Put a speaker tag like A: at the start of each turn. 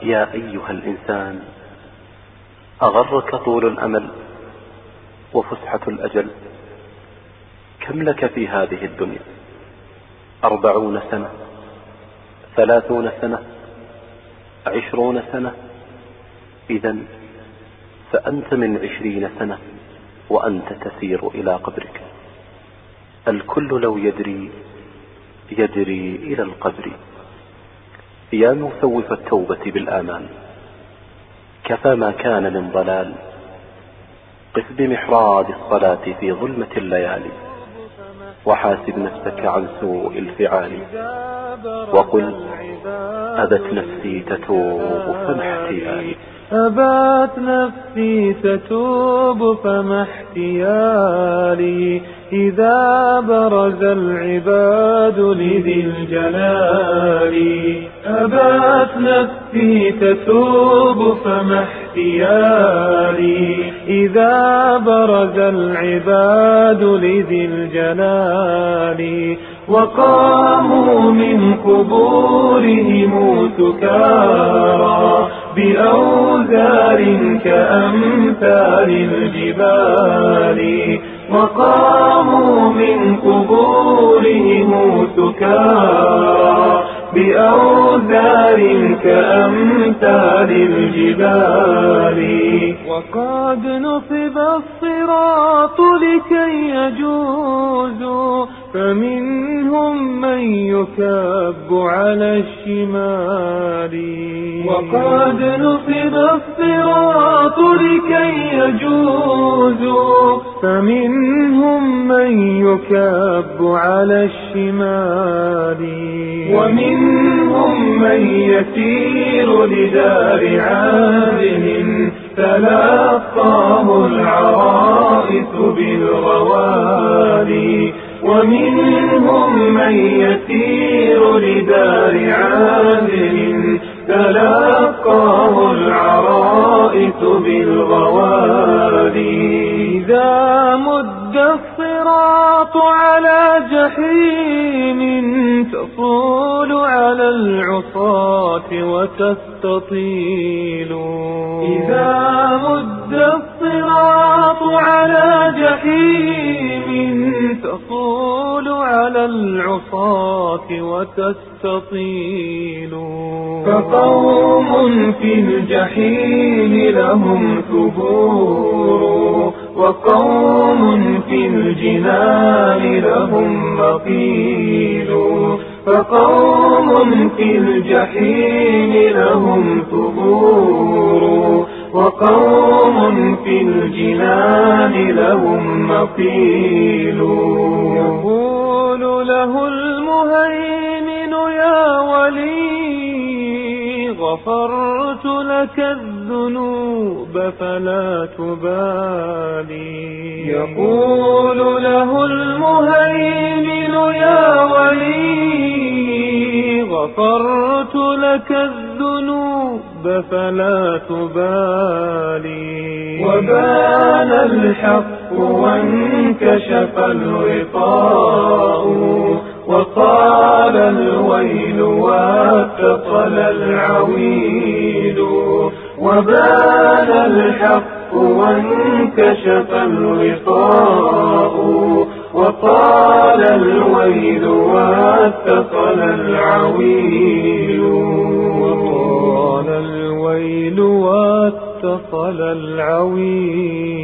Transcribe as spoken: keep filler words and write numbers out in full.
A: يا أيها الإنسان، أغرك طول الأمل وفسحة الأجل؟ كم لك في هذه الدنيا؟ أربعون سنة، ثلاثون سنة، عشرون سنة؟ إذن فأنت من عشرين سنة وأنت تسير إلى قبرك. الكل لو يدري يدري إلى القبر. يا مسوف التوبة بالآمال، كفى ما كان من ضلال. قف بمحراب الصلاة في ظلمة الليالي، وحاسب نفسك عن سوء الفعال، وقل أبت نفسي تتوب فما احتيالي.
B: أبت نفسي تتوب فما احتيالي، إذا برز العباد لذي الجلال. أبت نفسي تتوب فما احتيالي، إذا برز العباد لذي الجلال. وقاموا من قبورهم سكارى بأوزار كأمثال الجبال. وقاموا من قبورهم سكارى بأوزار كأمثال الجبال. وقد نصب الصراط لكي يجوزوا، فمنهم من يكب على الشمال. وقد نصب الصراط لكي يجوزوا، فمنهم من يكب على الشمال. ومنهم من يسير لدار عادل، تلقاه العرائس بالغوالي. ومنهم من يسير لدار عادل، تلقاه العرائس بالغوالي. إذا مد الصراط على جحيم، تصول على العصاة وتستطيل. إذا مد الصراط على جحيم، تصول على العصاة وتستطيل. فقوم في الجحيم لهم ثبور، وقوم في الجنان لهم مقيل. فقوم في الجحيم لهم ثبور، وقوم في الجنان لهم مقيل. يقول له المهيمن يا ولي، غفرت لك الذنوب فلا تبالي. يقول له المهيمن يا ولي، غفرت لك الذنوب فلا تبالي. وبان الحق وانكشف الغطاء، وقال الويل واتصل العويل. وبان الحق وانكشف الغطاء، وقال الويل واتصل العويل. وقال الويل واتصل العويل.